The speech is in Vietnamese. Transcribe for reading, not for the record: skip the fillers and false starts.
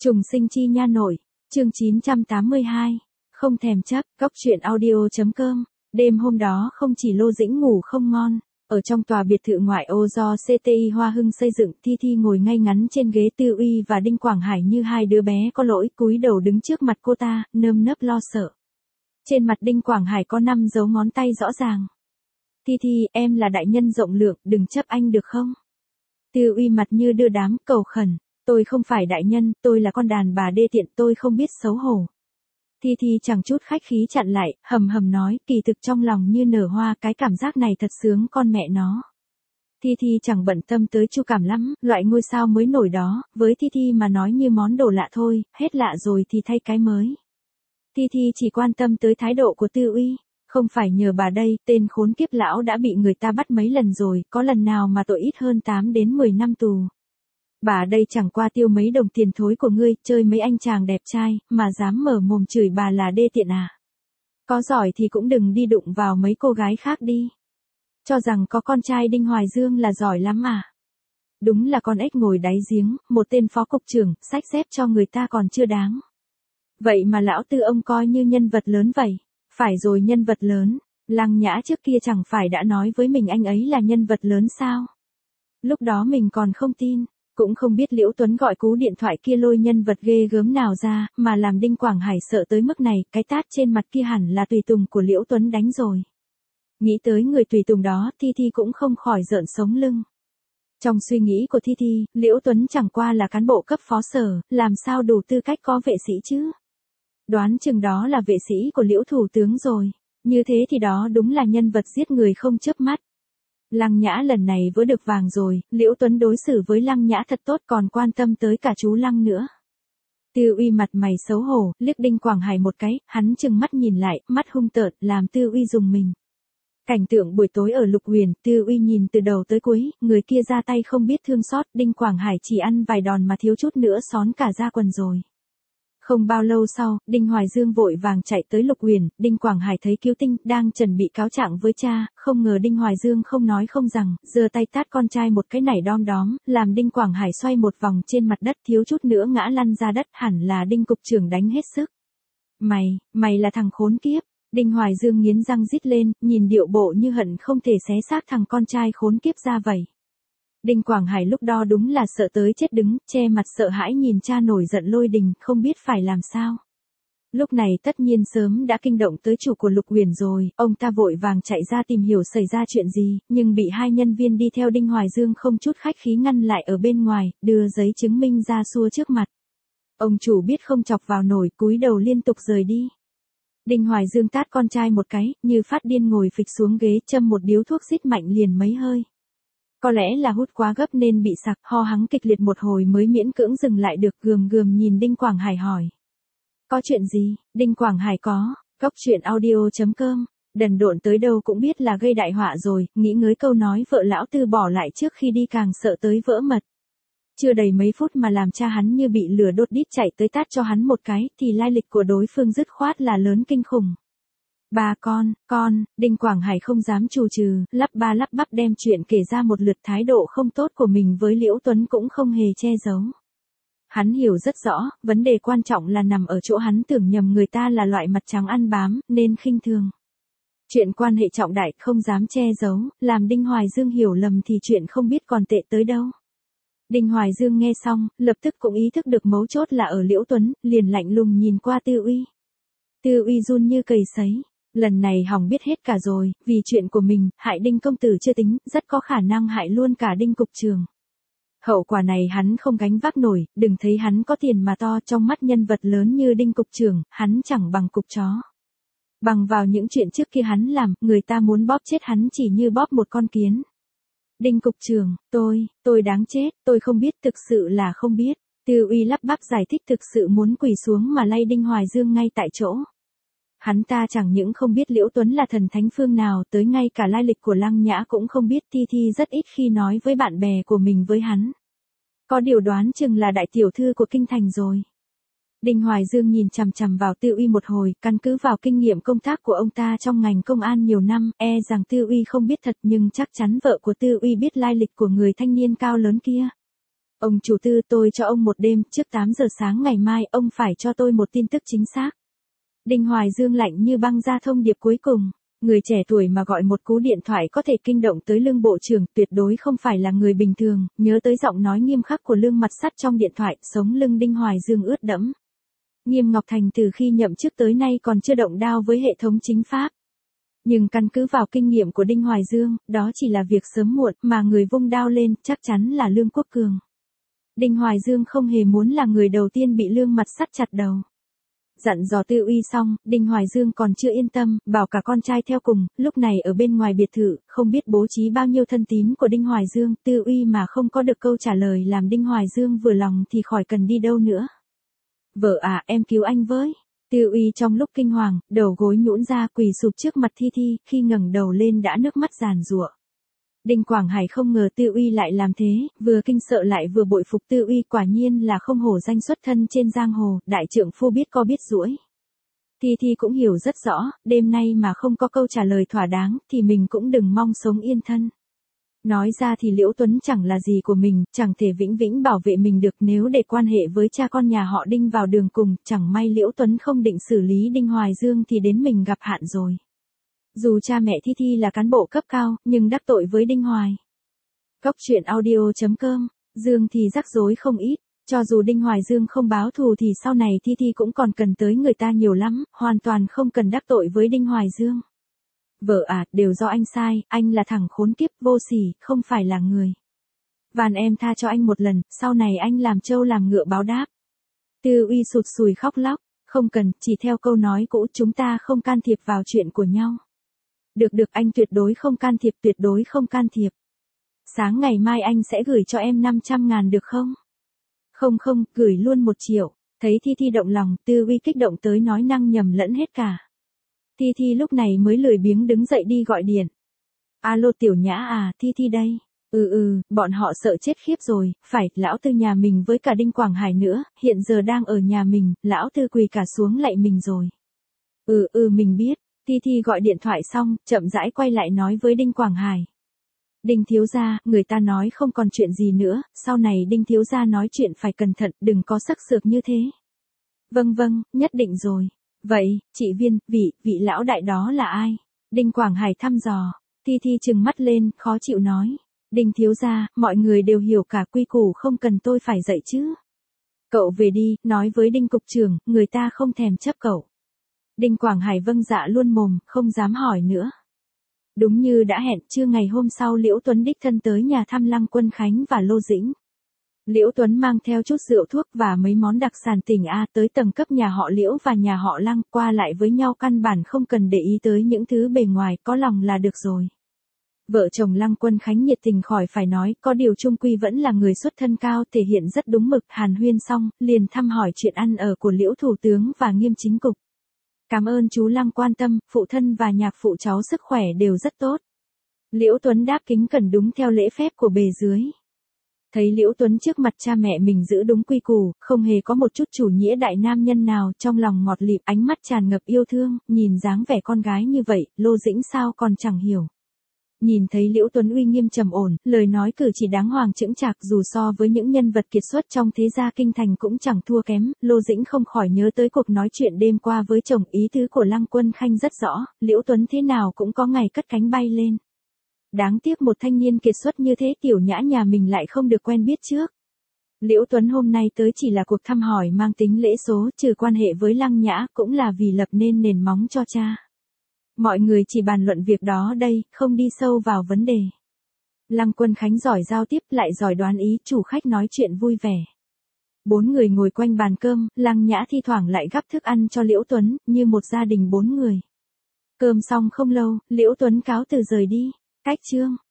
Trùng sinh chi nha nội, chương 982, không thèm chấp, góc truyện audio.com. Đêm hôm đó không chỉ Lô Dĩnh ngủ không ngon, ở trong tòa biệt thự ngoại ô do CTI Hoa Hưng xây dựng, Thi ngồi ngay ngắn trên ghế, Tư Uy và Đinh Quảng Hải như hai đứa bé có lỗi cúi đầu đứng trước mặt cô ta, nơm nớp lo sợ. Trên mặt Đinh Quảng Hải có 5 dấu ngón tay rõ ràng. Thi, em là đại nhân rộng lượng, đừng chấp anh được không? Tư Uy mặt như đưa đám, cầu khẩn. Tôi không phải đại nhân, tôi là con đàn bà đê tiện, tôi không biết xấu hổ. Thi chẳng chút khách khí chặn lại, hầm nói, kỳ thực trong lòng như nở hoa, cái cảm giác này thật sướng con mẹ nó. Thi chẳng bận tâm tới Chu Cảm lắm, loại ngôi sao mới nổi đó, với Thi mà nói như món đồ lạ thôi, hết lạ rồi thì thay cái mới. Thi chỉ quan tâm tới thái độ của Tư Uy, không phải nhờ bà đây, tên khốn kiếp lão đã bị người ta bắt mấy lần rồi, có lần nào mà tội ít hơn 8 đến 10 năm tù. Bà đây chẳng qua tiêu mấy đồng tiền thối của ngươi, chơi mấy anh chàng đẹp trai, mà dám mở mồm chửi bà là đê tiện à. Có giỏi thì cũng đừng đi đụng vào mấy cô gái khác đi. Cho rằng có con trai Đinh Hoài Dương là giỏi lắm à. Đúng là con ếch ngồi đáy giếng, một tên phó cục trưởng, xách xếp cho người ta còn chưa đáng. Vậy mà lão Tư ông coi như nhân vật lớn vậy. Phải rồi, nhân vật lớn, Lăng Nhã trước kia chẳng phải đã nói với mình anh ấy là nhân vật lớn sao. Lúc đó mình còn không tin. Cũng không biết Liễu Tuấn gọi cú điện thoại kia lôi nhân vật ghê gớm nào ra, mà làm Đinh Quảng Hải sợ tới mức này, cái tát trên mặt kia hẳn là tùy tùng của Liễu Tuấn đánh rồi. Nghĩ tới người tùy tùng đó, Thi cũng không khỏi rợn sống lưng. Trong suy nghĩ của Thi, Liễu Tuấn chẳng qua là cán bộ cấp phó sở, làm sao đủ tư cách có vệ sĩ chứ? Đoán chừng đó là vệ sĩ của Liễu thủ tướng rồi. Như thế thì đó đúng là nhân vật giết người không chớp mắt. Lăng Nhã lần này vỡ được vàng rồi, Liễu Tuấn đối xử với Lăng Nhã thật tốt, còn quan tâm tới cả chú Lăng nữa. Tư Uy mặt mày xấu hổ, liếc Đinh Quảng Hải một cái, hắn chừng mắt nhìn lại, mắt hung tợn, làm Tư Uy rùng mình. Cảnh tượng buổi tối ở Lục Huyền, Tư Uy nhìn từ đầu tới cuối, người kia ra tay không biết thương xót, Đinh Quảng Hải chỉ ăn vài đòn mà thiếu chút nữa xón cả da quần rồi. Không bao lâu sau, Đinh Hoài Dương vội vàng chạy tới Lục Huyền, Đinh Quảng Hải thấy Kiều Tinh đang chuẩn bị cáo trạng với cha, không ngờ Đinh Hoài Dương không nói không rằng, giơ tay tát con trai một cái nảy đom đóm, làm Đinh Quảng Hải xoay một vòng trên mặt đất, thiếu chút nữa ngã lăn ra đất, hẳn là Đinh cục trưởng đánh hết sức. Mày là thằng khốn kiếp. Đinh Hoài Dương nghiến răng rít lên, nhìn điệu bộ như hận không thể xé xác thằng con trai khốn kiếp ra vậy. Đinh Quảng Hải lúc đó đúng là sợ tới chết, đứng, che mặt sợ hãi nhìn cha nổi giận lôi đình, không biết phải làm sao. Lúc này tất nhiên sớm đã kinh động tới chủ của Lục Huyền rồi, ông ta vội vàng chạy ra tìm hiểu xảy ra chuyện gì, nhưng bị hai nhân viên đi theo Đinh Hoài Dương không chút khách khí ngăn lại ở bên ngoài, đưa giấy chứng minh ra xua trước mặt. Ông chủ biết không chọc vào nổi, cúi đầu liên tục rời đi. Đinh Hoài Dương tát con trai một cái, như phát điên ngồi phịch xuống ghế, châm một điếu thuốc rít mạnh liền mấy hơi. Có lẽ là hút quá gấp nên bị sặc, ho hắng kịch liệt một hồi mới miễn cưỡng dừng lại được, gườm nhìn Đinh Quảng Hải hỏi. Có chuyện gì? Đinh Quảng Hải có, góc truyện audio.com, đần độn tới đâu cũng biết là gây đại họa rồi, nghĩ ngới câu nói vợ lão Tư bỏ lại trước khi đi càng sợ tới vỡ mật. Chưa đầy mấy phút mà làm cha hắn như bị lửa đốt đít chạy tới tát cho hắn một cái, thì lai lịch của đối phương dứt khoát là lớn kinh khủng. Bà con, Đinh Quảng Hải không dám chù trừ, lắp ba lắp bắp đem chuyện kể ra một lượt, thái độ không tốt của mình với Liễu Tuấn cũng không hề che giấu. Hắn hiểu rất rõ, vấn đề quan trọng là nằm ở chỗ hắn tưởng nhầm người ta là loại mặt trắng ăn bám, nên khinh thường. Chuyện quan hệ trọng đại không dám che giấu, làm Đinh Hoài Dương hiểu lầm thì chuyện không biết còn tệ tới đâu. Đinh Hoài Dương nghe xong, lập tức cũng ý thức được mấu chốt là ở Liễu Tuấn, liền lạnh lùng nhìn qua Tư Uy. Tư Uy run như cầy sấy. Lần này hỏng biết hết cả rồi, vì chuyện của mình, hại Đinh công tử chưa tính, rất có khả năng hại luôn cả Đinh cục trưởng. Hậu quả này hắn không gánh vác nổi, đừng thấy hắn có tiền mà to, trong mắt nhân vật lớn như Đinh cục trưởng, hắn chẳng bằng cục chó. Bằng vào những chuyện trước kia hắn làm, người ta muốn bóp chết hắn chỉ như bóp một con kiến. Đinh cục trưởng, tôi đáng chết, tôi không biết, thực sự là không biết. Tư Uy lắp bắp giải thích, thực sự muốn quỳ xuống mà lay Đinh Hoài Dương ngay tại chỗ. Hắn ta chẳng những không biết Liễu Tuấn là thần thánh phương nào, tới ngay cả lai lịch của Lăng Nhã cũng không biết. Thi rất ít khi nói với bạn bè của mình với hắn. Có điều đoán chừng là đại tiểu thư của kinh thành rồi. Đinh Hoài Dương nhìn chằm chằm vào Tư Uy một hồi, căn cứ vào kinh nghiệm công tác của ông ta trong ngành công an nhiều năm, rằng Tư Uy không biết thật, nhưng chắc chắn vợ của Tư Uy biết lai lịch của người thanh niên cao lớn kia. Ông chủ Tư, tôi cho ông một đêm, trước 8 giờ sáng ngày mai ông phải cho tôi một tin tức chính xác. Đinh Hoài Dương lạnh như băng ra thông điệp cuối cùng. Người trẻ tuổi mà gọi một cú điện thoại có thể kinh động tới Lương Bộ trưởng tuyệt đối không phải là người bình thường, nhớ tới giọng nói nghiêm khắc của Lương Mặt Sắt trong điện thoại, sống lưng Đinh Hoài Dương ướt đẫm. Nghiêm Ngọc Thành từ khi nhậm chức tới nay còn chưa động đao với hệ thống chính pháp. Nhưng căn cứ vào kinh nghiệm của Đinh Hoài Dương, đó chỉ là việc sớm muộn, mà người vung đao lên chắc chắn là Lương Quốc Cường. Đinh Hoài Dương không hề muốn là người đầu tiên bị Lương Mặt Sắt chặt đầu. Dặn dò Tư Uy xong, Đinh Hoài Dương còn chưa yên tâm, bảo cả con trai theo cùng, lúc này ở bên ngoài biệt thự, không biết bố trí bao nhiêu thân tín của Đinh Hoài Dương, Tư Uy mà không có được câu trả lời làm Đinh Hoài Dương vừa lòng thì khỏi cần đi đâu nữa. Vợ à, em cứu anh với. Tư Uy trong lúc kinh hoàng, đầu gối nhũn ra quỳ sụp trước mặt Thi Thi, khi ngẩng đầu lên đã nước mắt giàn giụa. Đinh Quảng Hải không ngờ Tư Uy lại làm thế, vừa kinh sợ lại vừa bội phục Tư Uy, quả nhiên là không hổ danh xuất thân trên giang hồ, đại trượng phu biết co biết duỗi. Thi Thi cũng hiểu rất rõ, đêm nay mà không có câu trả lời thỏa đáng thì mình cũng đừng mong sống yên thân. Nói ra thì Liễu Tuấn chẳng là gì của mình, chẳng thể vĩnh viễn bảo vệ mình được, nếu để quan hệ với cha con nhà họ Đinh vào đường cùng, chẳng may Liễu Tuấn không định xử lý Đinh Hoài Dương thì đến mình gặp hạn rồi. Dù cha mẹ Thi Thi là cán bộ cấp cao, nhưng đắc tội với Đinh Hoài. Cốc truyện audio.com, Dương thì rắc rối không ít, cho dù Đinh Hoài Dương không báo thù thì sau này Thi Thi cũng còn cần tới người ta nhiều lắm, hoàn toàn không cần đắc tội với Đinh Hoài Dương. Vợ à, đều do anh sai, anh là thằng khốn kiếp vô sỉ, không phải là người. Van em tha cho anh một lần, sau này anh làm trâu làm ngựa báo đáp. Tư Uy sụt sùi khóc lóc, không cần, chỉ theo câu nói cũ, chúng ta không can thiệp vào chuyện của nhau. Được anh tuyệt đối không can thiệp, tuyệt đối không can thiệp. Sáng ngày mai anh sẽ gửi cho em 500.000 được không? Không, gửi luôn 1 triệu. Thấy Thi Thi động lòng, Tư Uy kích động tới nói năng nhầm lẫn hết cả. Thi Thi lúc này mới lười biếng đứng dậy đi gọi điện. Alo Tiểu Nhã à, Thi Thi đây. Bọn họ sợ chết khiếp rồi, phải, lão Tư nhà mình với cả Đinh Quảng Hải nữa, hiện giờ đang ở nhà mình, lão Tư quỳ cả xuống lạy mình rồi. Mình biết. Thi Thi gọi điện thoại xong, chậm rãi quay lại nói với Đinh Quảng Hải. Đinh thiếu gia, người ta nói không còn chuyện gì nữa, sau này Đinh thiếu gia nói chuyện phải cẩn thận, đừng có sắc sược như thế. Vâng, nhất định rồi. Vậy, chị Viên, vị lão đại đó là ai? Đinh Quảng Hải thăm dò. Thi Thi trừng mắt lên, khó chịu nói. Đinh thiếu gia, mọi người đều hiểu cả, quy củ không cần tôi phải dạy chứ. Cậu về đi, nói với Đinh cục trưởng, người ta không thèm chấp cậu. Đinh Quảng Hải vâng dạ luôn mồm, không dám hỏi nữa. Đúng như đã hẹn, trưa ngày hôm sau Liễu Tuấn đích thân tới nhà thăm Lăng Quân Khánh và Lô Dĩnh. Liễu Tuấn mang theo chút rượu thuốc và mấy món đặc sản tỉnh A tới tầng cấp nhà họ Liễu và nhà họ Lăng, qua lại với nhau căn bản không cần để ý tới những thứ bề ngoài, có lòng là được rồi. Vợ chồng Lăng Quân Khánh nhiệt tình khỏi phải nói, có điều chung quy vẫn là người xuất thân cao, thể hiện rất đúng mực. Hàn huyên xong, liền thăm hỏi chuyện ăn ở của Liễu Thủ tướng và Nghiêm Chính cục. Cảm ơn chú Lăng quan tâm, phụ thân và nhạc phụ cháu sức khỏe đều rất tốt. Liễu Tuấn đáp kính cẩn đúng theo lễ phép của bề dưới. Thấy Liễu Tuấn trước mặt cha mẹ mình giữ đúng quy củ, không hề có một chút chủ nghĩa đại nam nhân nào, trong lòng ngọt lịm, ánh mắt tràn ngập yêu thương, nhìn dáng vẻ con gái như vậy, Lô Dĩnh sao còn chẳng hiểu. Nhìn thấy Liễu Tuấn uy nghiêm trầm ổn, lời nói cử chỉ đáng hoàng chững chạc, dù so với những nhân vật kiệt xuất trong thế gia kinh thành cũng chẳng thua kém, Lô Dĩnh không khỏi nhớ tới cuộc nói chuyện đêm qua với chồng, ý tứ của Lăng Quân Khanh rất rõ, Liễu Tuấn thế nào cũng có ngày cất cánh bay lên. Đáng tiếc một thanh niên kiệt xuất như thế Tiểu Nhã nhà mình lại không được quen biết trước. Liễu Tuấn hôm nay tới chỉ là cuộc thăm hỏi mang tính lễ số, trừ quan hệ với Lăng Nhã, cũng là vì lập nên nền móng cho cha. Mọi người chỉ bàn luận việc đó đây, không đi sâu vào vấn đề. Lăng Quân Khánh giỏi giao tiếp lại giỏi đoán ý, chủ khách nói chuyện vui vẻ. 4 người ngồi quanh bàn cơm, Lăng Nhã thi thoảng lại gắp thức ăn cho Liễu Tuấn, như một gia đình 4 người. Cơm xong không lâu, Liễu Tuấn cáo từ rời đi. Cách chương